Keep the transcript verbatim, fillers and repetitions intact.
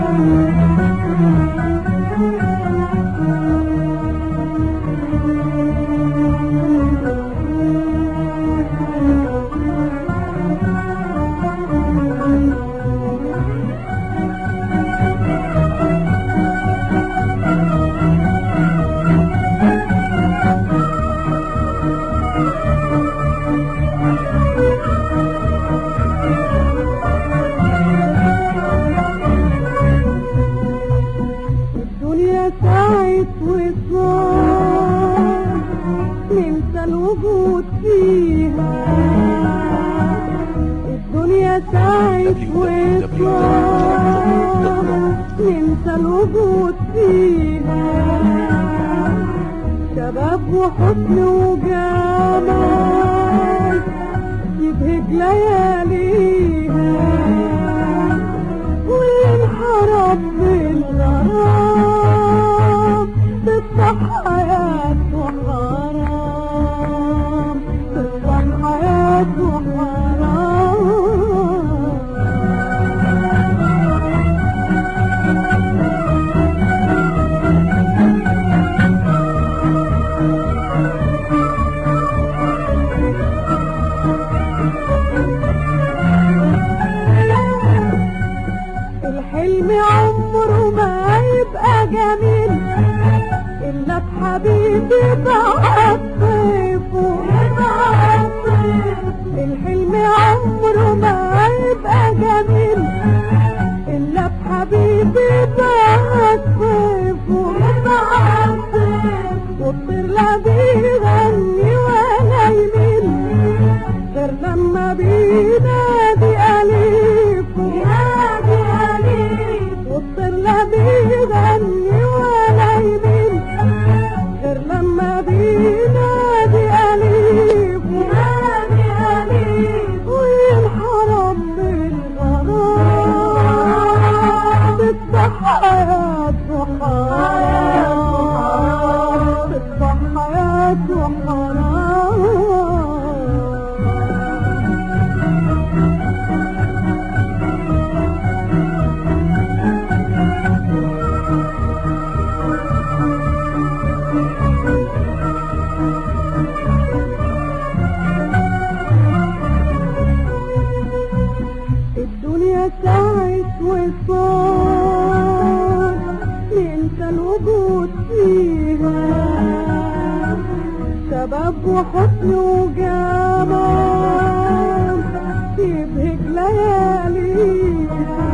ساعة وصال ننسى الوجود فيها. الدنيا ساعة وصال ننسى الوجود فيها. شباب وحسن وجمال يبهج لياليها، والانحراف بالغرام تصبح حياته حرام، تصبح حياته حرام. الحلم عمره ما يبقى جميل إلا بحبيبي بعطفه. الحلم عمره ما يبقى جميل إلا بحبيبي بعطفه. والطير لا بيغني ولا يميل غير لما بينادي أليفه. والطير لا بيغني ولا يميل غير لما بينادي أليفه. وينحرم بالغرام تصبح حياته حرام، تصبح حياته حرام. الدنيا ساعة وصال ننسى الوجود فيها. شباب وحسن وجمال يبهج لياليها،